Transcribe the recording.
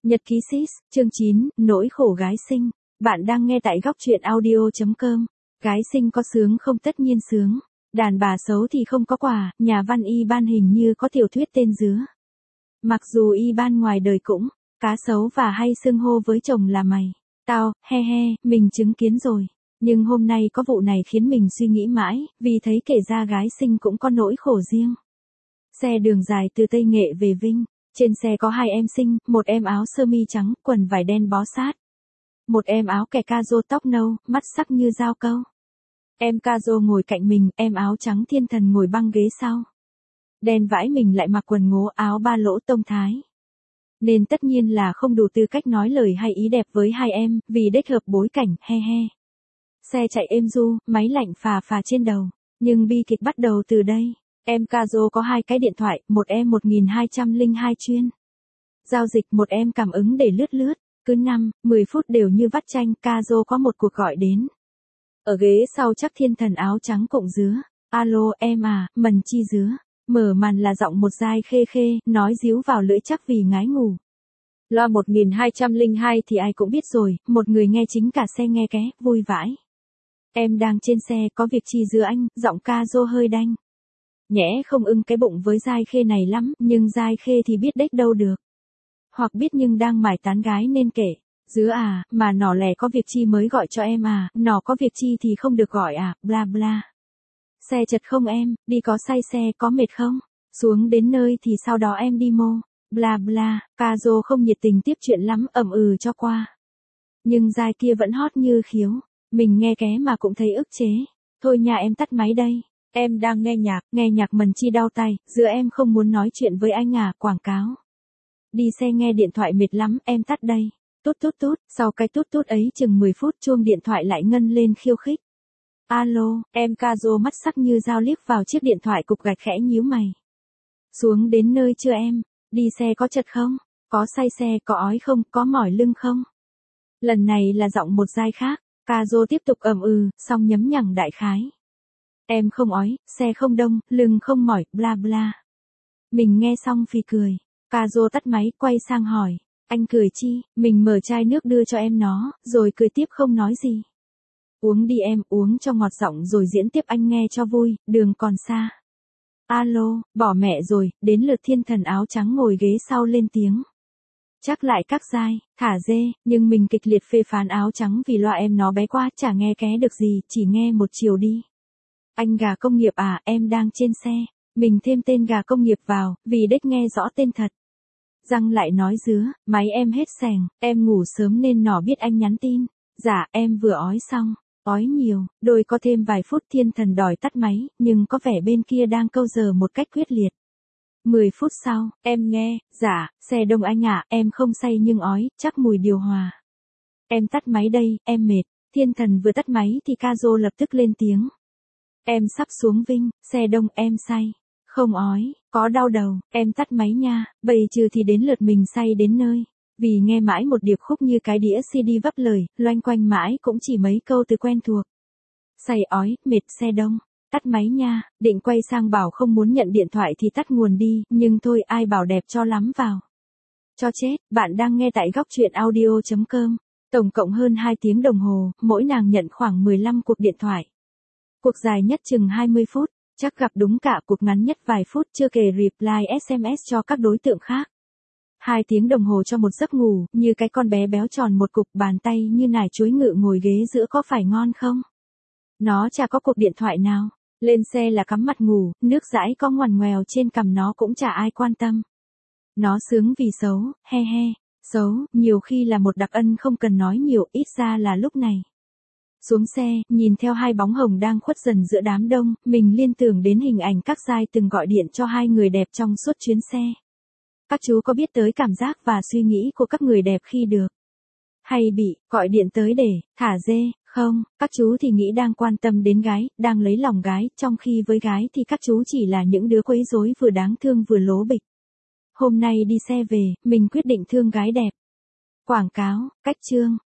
Nhật ký sis, chương 9, nỗi khổ gái xinh. Bạn đang nghe tại góc truyện audio.com. Gái xinh có sướng không? Tất nhiên sướng. Đàn bà xấu thì không có quà, nhà văn y ban hình như có tiểu thuyết tên Dứa. Mặc dù y ban ngoài đời cũng cá xấu và hay xưng hô với chồng là mày, tao, he he, mình chứng kiến rồi. Nhưng hôm nay có vụ này khiến mình suy nghĩ mãi, vì thấy kể ra gái xinh cũng có nỗi khổ riêng. Xe đường dài từ Tây Nghệ về Vinh. Trên xe có hai em xinh, một em áo sơ mi trắng, quần vải đen bó sát. Một em áo kẻ ca rô tóc nâu, mắt sắc như dao câu. Em ca rô ngồi cạnh mình, em áo trắng thiên thần ngồi băng ghế sau. Đen vãi mình lại mặc quần ngố áo ba lỗ tông thái. Nên tất nhiên là không đủ tư cách nói lời hay ý đẹp với hai em, vì đếch hợp bối cảnh, he he. Xe chạy êm du, máy lạnh phà phà trên đầu. Nhưng bi kịch bắt đầu từ đây. Em Kazo có hai cái điện thoại, một em 1202 chuyên giao dịch, một em cảm ứng để lướt lướt. Cứ 5-10 phút đều như vắt chanh, Kazo có một cuộc gọi đến. Ở ghế sau chắc thiên thần áo trắng cụng Dứa. Alo em à, mần chi Dứa. Mở màn là giọng một dai khê khê, nói díu vào lưỡi chắc vì ngái ngủ. Loa 1202 thì ai cũng biết rồi, một người nghe chính cả xe nghe ké, vui vãi. Em đang trên xe, có việc chi Dứa anh, giọng Kazo hơi đanh. Nhẽ không ưng cái bụng với Giai Khê này lắm, nhưng Giai Khê thì biết đếch đâu được. Hoặc biết nhưng đang mải tán gái nên kể. Dứa à, mà nỏ lẻ có việc chi mới gọi cho em à, nỏ có việc chi thì không được gọi à, bla bla. Xe chật không em, đi có say xe, có mệt không? Xuống đến nơi thì sau đó em đi mô, bla bla. Kazo không nhiệt tình tiếp chuyện lắm, ậm ừ cho qua. Nhưng Giai kia vẫn hót như khiếu, mình nghe ké mà cũng thấy ức chế. Thôi nhà em tắt máy đây. Em đang nghe nhạc mần chi đau tay, Dứa em không muốn nói chuyện với anh à, quảng cáo. Đi xe nghe điện thoại mệt lắm, em tắt đây. Tút tút tút, sau cái tút tút ấy chừng 10 phút chuông điện thoại lại ngân lên khiêu khích. Alo, em Kazo mắt sắc như dao liếc vào chiếc điện thoại cục gạch khẽ nhíu mày. Xuống đến nơi chưa em? Đi xe có chật không? Có say xe, có ói không, có mỏi lưng không? Lần này là giọng một giai khác, Kazo tiếp tục ậm ừ, xong nhấm nhằng đại khái. Em không ói, xe không đông, lưng không mỏi, bla bla. Mình nghe xong phì cười. Kazo tắt máy, quay sang hỏi. Anh cười chi? Mình mở chai nước đưa cho em nó, rồi cười tiếp không nói gì. Uống đi em, uống cho ngọt giọng rồi diễn tiếp anh nghe cho vui, đường còn xa. Alo, bỏ mẹ rồi, đến lượt thiên thần áo trắng ngồi ghế sau lên tiếng. Chắc lại các dai, thả dê, nhưng mình kịch liệt phê phán áo trắng vì loa em nó bé quá, chả nghe ké được gì, chỉ nghe một chiều đi. Anh gà công nghiệp à, em đang trên xe. Mình thêm tên gà công nghiệp vào, vì đếch nghe rõ tên thật. Răng lại nói Dứa, máy em hết sèng, em ngủ sớm nên nó biết anh nhắn tin. Dạ, em vừa ói xong, ói nhiều, đôi có thêm vài phút thiên thần đòi tắt máy, nhưng có vẻ bên kia đang câu giờ một cách quyết liệt. 10 phút sau, em nghe, dạ, xe đông anh ạ, em không say nhưng ói, chắc mùi điều hòa. Em tắt máy đây, em mệt. Thiên thần vừa tắt máy thì Kazo lập tức lên tiếng. Em sắp xuống Vinh, xe đông em say. Không ói, có đau đầu, em tắt máy nha, bày trừ thì đến lượt mình say đến nơi. Vì nghe mãi một điệp khúc như cái đĩa CD vấp lời, loanh quanh mãi cũng chỉ mấy câu từ quen thuộc. Say ói, mệt xe đông, tắt máy nha, định quay sang bảo không muốn nhận điện thoại thì tắt nguồn đi, nhưng thôi ai bảo đẹp cho lắm vào. Cho chết, bạn đang nghe tại góc truyện audio.com. Tổng cộng hơn 2 tiếng đồng hồ, mỗi nàng nhận khoảng 15 cuộc điện thoại. Cuộc dài nhất chừng 20 phút, chắc gặp đúng cả cuộc ngắn nhất vài phút chưa kể reply SMS cho các đối tượng khác. 2 tiếng đồng hồ cho một giấc ngủ, như cái con bé béo tròn một cục, bàn tay như nải chuối ngự ngồi ghế giữa có phải ngon không? Nó chả có cuộc điện thoại nào, lên xe là cắm mặt ngủ, nước dãi có ngoằn ngoèo trên cằm nó cũng chả ai quan tâm. Nó sướng vì xấu, he he, xấu, nhiều khi là một đặc ân không cần nói nhiều, ít ra là lúc này. Xuống xe, nhìn theo hai bóng hồng đang khuất dần giữa đám đông, mình liên tưởng đến hình ảnh các giai từng gọi điện cho hai người đẹp trong suốt chuyến xe. Các chú có biết tới cảm giác và suy nghĩ của các người đẹp khi được hay bị gọi điện tới để thả dê, không? Các chú thì nghĩ đang quan tâm đến gái, đang lấy lòng gái, trong khi với gái thì các chú chỉ là những đứa quấy rối vừa đáng thương vừa lố bịch. Hôm nay đi xe về, mình quyết định thương gái đẹp. Quảng cáo, cách chương.